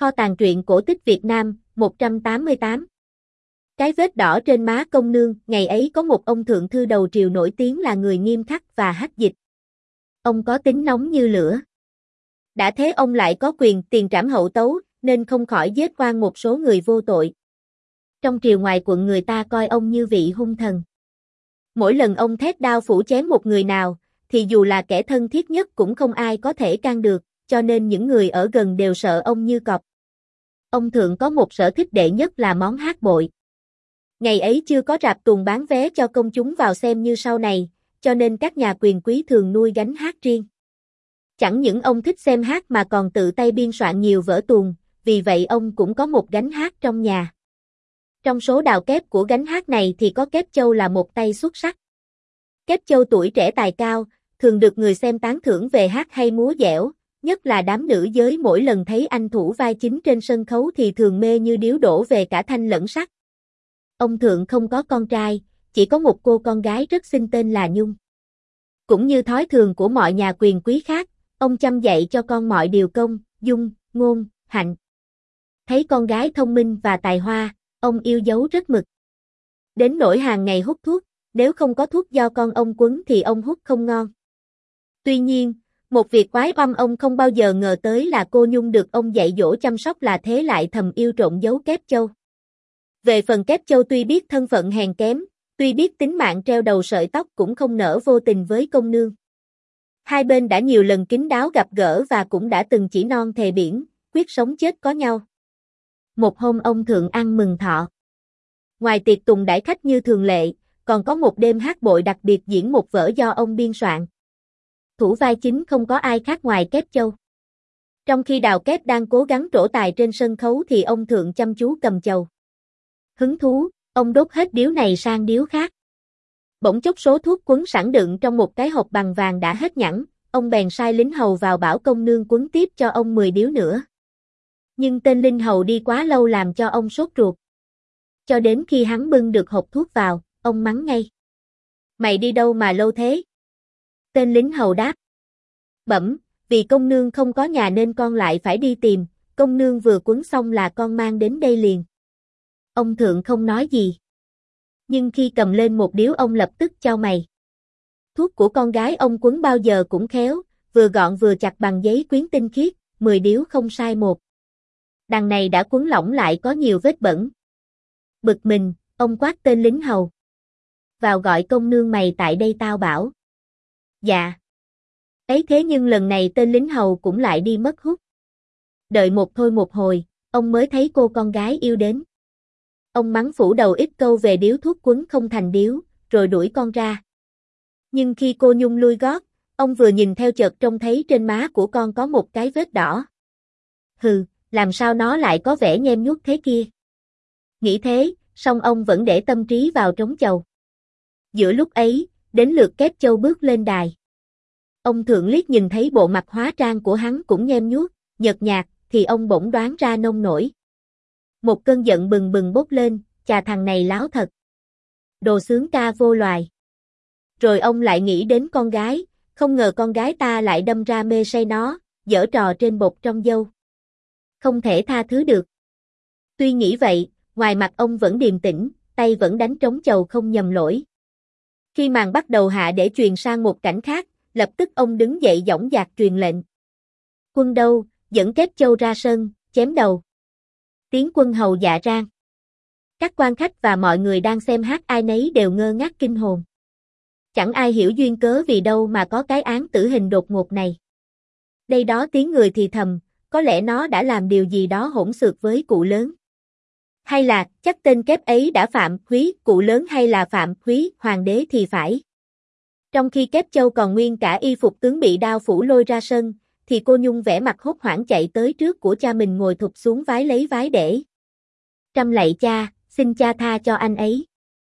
Kho tàng truyện cổ tích Việt Nam, 188. Cái vết đỏ trên má công nương, ngày ấy có một ông thượng thư đầu triều nổi tiếng là người nghiêm khắc và hách dịch. Ông có tính nóng như lửa. Đã thế ông lại có quyền tiền trảm hậu tấu, nên không khỏi giết oan một số người vô tội. Trong triều ngoài quận người ta coi ông như vị hung thần. Mỗi lần ông thét đao phủ chém một người nào, thì dù là kẻ thân thiết nhất cũng không ai có thể can được, cho nên những người ở gần đều sợ ông như cọp. Ông thường có một sở thích đệ nhất là món hát bội. Ngày ấy chưa có rạp tuồng bán vé cho công chúng vào xem như sau này, cho nên các nhà quyền quý thường nuôi gánh hát riêng. Chẳng những ông thích xem hát mà còn tự tay biên soạn nhiều vở tuồng, vì vậy ông cũng có một gánh hát trong nhà. Trong số đào kép của gánh hát này thì có Kép Châu là một tay xuất sắc. Kép Châu tuổi trẻ tài cao, thường được người xem tán thưởng về hát hay múa dẻo, nhất là đám nữ giới mỗi lần thấy anh thủ vai chính trên sân khấu thì thường mê như điếu đổ về cả thanh lẫn sắc. Ông Thượng không có con trai, chỉ có một cô con gái rất xinh tên là Nhung. Cũng như thói thường của mọi nhà quyền quý khác, ông chăm dạy cho con mọi điều công, dung, ngôn, hạnh. Thấy con gái thông minh và tài hoa, ông yêu dấu rất mực. Đến nỗi hàng ngày hút thuốc, nếu không có thuốc do con ông quấn thì ông hút không ngon. Tuy nhiên, một việc quái oăm ông không bao giờ ngờ tới là cô Nhung được ông dạy dỗ chăm sóc là thế lại thầm yêu trộm giấu Kép Châu. Về phần Kép Châu tuy biết thân phận hèn kém, tuy biết tính mạng treo đầu sợi tóc cũng không nỡ vô tình với công nương. Hai bên đã nhiều lần kín đáo gặp gỡ và cũng đã từng chỉ non thề biển, quyết sống chết có nhau. Một hôm ông Thượng ăn mừng thọ. Ngoài tiệc tùng đãi khách như thường lệ, còn có một đêm hát bội đặc biệt diễn một vở do ông biên soạn. Thủ vai chính không có ai khác ngoài Kép Châu. Trong khi Đào Kép đang cố gắng trổ tài trên sân khấu thì ông Thượng chăm chú cầm chầu. Hứng thú, ông đốt hết điếu này sang điếu khác. Bỗng chốc số thuốc quấn sẵn đựng trong một cái hộp bằng vàng đã hết nhẵn, ông bèn sai lính hầu vào bảo công nương quấn tiếp cho ông 10 điếu nữa. Nhưng tên linh hầu đi quá lâu làm cho ông sốt ruột. Cho đến khi hắn bưng được hộp thuốc vào, ông mắng ngay. Mày đi đâu mà lâu thế? Tên lính hầu đáp. Bẩm, vì công nương không có nhà nên con lại phải đi tìm, công nương vừa quấn xong là con mang đến đây liền. Ông Thượng không nói gì. Nhưng khi cầm lên một điếu ông lập tức chau mày. Thuốc của con gái ông quấn bao giờ cũng khéo, vừa gọn vừa chặt bằng giấy quyến tinh khiết, 10 điếu không sai một. Đằng này đã quấn lỏng lại có nhiều vết bẩn. Bực mình, ông quát tên lính hầu. Vào gọi công nương mày tại đây tao bảo. Dạ. Ấy thế nhưng lần này tên lính hầu cũng lại đi mất hút. Đợi một thôi một hồi, ông mới thấy cô con gái yêu đến. Ông mắng phủ đầu ít câu về điếu thuốc quấn không thành điếu, rồi đuổi con ra. Nhưng khi cô Nhung lui gót, ông vừa nhìn theo chợt trông thấy trên má của con có một cái vết đỏ. Hừ, làm sao nó lại có vẻ nhem nhuốc thế kia? Nghĩ thế, song ông vẫn để tâm trí vào trống chầu. Giữa lúc ấy, đến lượt Kép Châu bước lên đài. Ông Thượng liếc nhìn thấy bộ mặt hóa trang của hắn cũng nhem nhuốc, nhợt nhạt, thì ông bỗng đoán ra nông nổi. Một cơn giận bừng bừng bốc lên, chà thằng này láo thật. Đồ sướng ca vô loài. Rồi ông lại nghĩ đến con gái, không ngờ con gái ta lại đâm ra mê say nó, giở trò trên bột trong dâu. Không thể tha thứ được. Tuy nghĩ vậy, ngoài mặt ông vẫn điềm tĩnh, tay vẫn đánh trống chầu không nhầm lỗi. Khi màn bắt đầu hạ để truyền sang một cảnh khác, lập tức ông đứng dậy dõng dạc truyền lệnh. Quân đâu, dẫn Kép Châu ra sân, chém đầu. Tiếng quân hầu dạ rang. Các quan khách và mọi người đang xem hát ai nấy đều ngơ ngác kinh hồn. Chẳng ai hiểu duyên cớ vì đâu mà có cái án tử hình đột ngột này. Đây đó tiếng người thì thầm, có lẽ nó đã làm điều gì đó hỗn xược với cụ lớn. Hay là, chắc tên Kép ấy đã phạm húy cụ lớn hay là phạm húy hoàng đế thì phải. Trong khi Kép Châu còn nguyên cả y phục tướng bị đao phủ lôi ra sân, thì cô Nhung vẻ mặt hốt hoảng chạy tới trước của cha mình ngồi thụp xuống vái lấy vái để. Trăm lạy cha, xin cha tha cho anh ấy.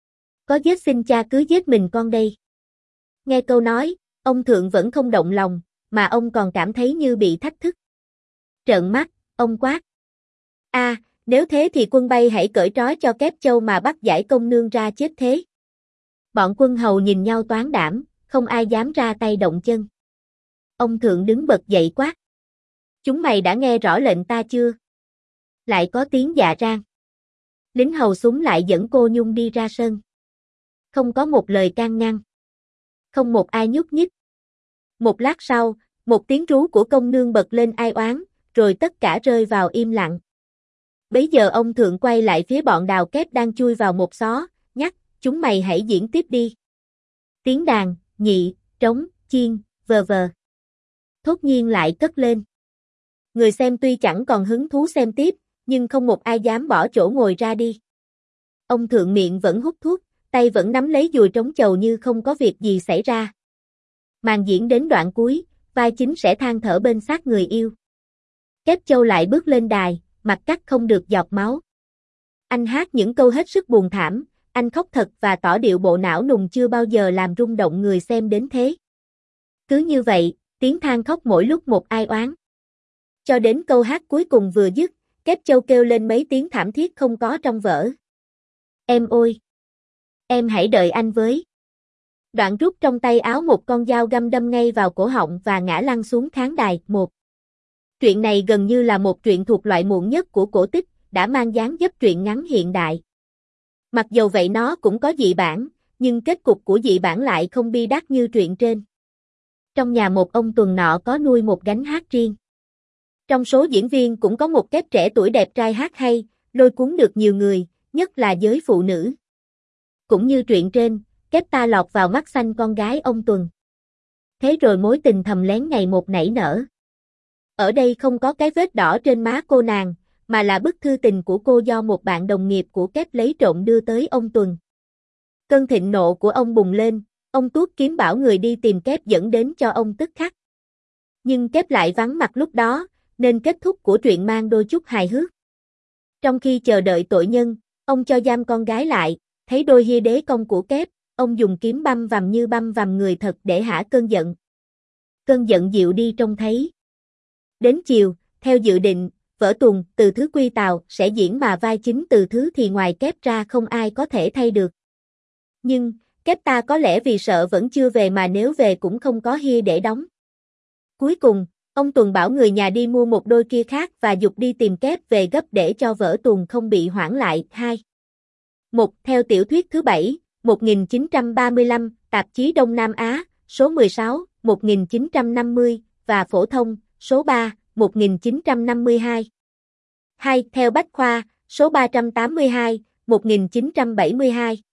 Có giết xin cha cứ giết mình con đây. Nghe câu nói, ông Thượng vẫn không động lòng, mà ông còn cảm thấy như bị thách thức. Trợn mắt, ông quát. Nếu thế thì quân bay hãy cởi trói cho Kép Châu mà bắt giải công nương ra chết thế. Bọn quân hầu nhìn nhau toán đảm, không ai dám ra tay động chân. Ông Thượng đứng bật dậy quát. Chúng mày đã nghe rõ lệnh ta chưa? Lại có tiếng dạ rang. Lính hầu súng lại dẫn cô Nhung đi ra sân. Không có một lời can ngăn. Không một ai nhúc nhích. Một lát sau, một tiếng rú của công nương bật lên ai oán, rồi tất cả rơi vào im lặng. Bấy giờ ông thượng quay lại phía bọn đào kép đang chui vào một xó, nhắc, chúng mày hãy diễn tiếp đi. Tiếng đàn, nhị, trống, chiên, vờ vờ. Thốt nhiên lại cất lên. Người xem tuy chẳng còn hứng thú xem tiếp, nhưng không một ai dám bỏ chỗ ngồi ra đi. Ông thượng miệng vẫn hút thuốc, tay vẫn nắm lấy dùi trống chầu như không có việc gì xảy ra. Màn diễn đến đoạn cuối, vai chính sẽ than thở bên xác người yêu. Kép Châu lại bước lên đài, mặt cắt không được giọt máu. Anh hát những câu hết sức buồn thảm, anh khóc thật và tỏ điệu bộ não nùng chưa bao giờ làm rung động người xem đến thế. Cứ như vậy, tiếng than khóc mỗi lúc một ai oán. Cho đến câu hát cuối cùng vừa dứt, Kép Châu kêu lên mấy tiếng thảm thiết không có trong vở. Em ơi! Em hãy đợi anh với. Đoạn rút trong tay áo một con dao găm đâm ngay vào cổ họng và ngã lăn xuống khán đài. Truyện này gần như là một truyện thuộc loại muộn nhất của cổ tích, đã mang dáng dấp truyện ngắn hiện đại. Mặc dầu vậy nó cũng có dị bản, nhưng kết cục của dị bản lại không bi đát như truyện trên. Trong nhà một ông tuần nọ có nuôi một gánh hát riêng. Trong số diễn viên cũng có một kép trẻ tuổi đẹp trai hát hay, lôi cuốn được nhiều người, nhất là giới phụ nữ. Cũng như truyện trên, kép ta lọt vào mắt xanh con gái ông Tuần. Thế rồi mối tình thầm lén ngày một nảy nở. Ở đây không có cái vết đỏ trên má cô nàng, mà là bức thư tình của cô do một bạn đồng nghiệp của kép lấy trộm đưa tới ông Tuần. Cơn thịnh nộ của ông bùng lên, ông tuốt kiếm bảo người đi tìm kép dẫn đến cho ông tức khắc. Nhưng kép lại vắng mặt lúc đó, nên kết thúc của truyện mang đôi chút hài hước. Trong khi chờ đợi tội nhân, ông cho giam con gái lại, thấy đôi hia đế công của kép, ông dùng kiếm băm vằm như băm vằm người thật để hả cơn giận. Cơn giận dịu đi trông thấy. Đến chiều, theo dự định, vở tuồng Từ Thứ Quy Tào sẽ diễn mà vai chính Từ Thứ thì ngoài kép ra không ai có thể thay được. Nhưng, kép ta có lẽ vì sợ vẫn chưa về mà nếu về cũng không có hia để đóng. Cuối cùng, ông Tuần bảo người nhà đi mua một đôi kia khác và giục đi tìm kép về gấp để cho vở tuồng không bị hoãn lại. 2. Theo tiểu thuyết thứ 7, 1935, tạp chí Đông Nam Á, số 16, 1950, và phổ thông, số 3, 1952. 2. Theo Bách Khoa, số 382, 1972.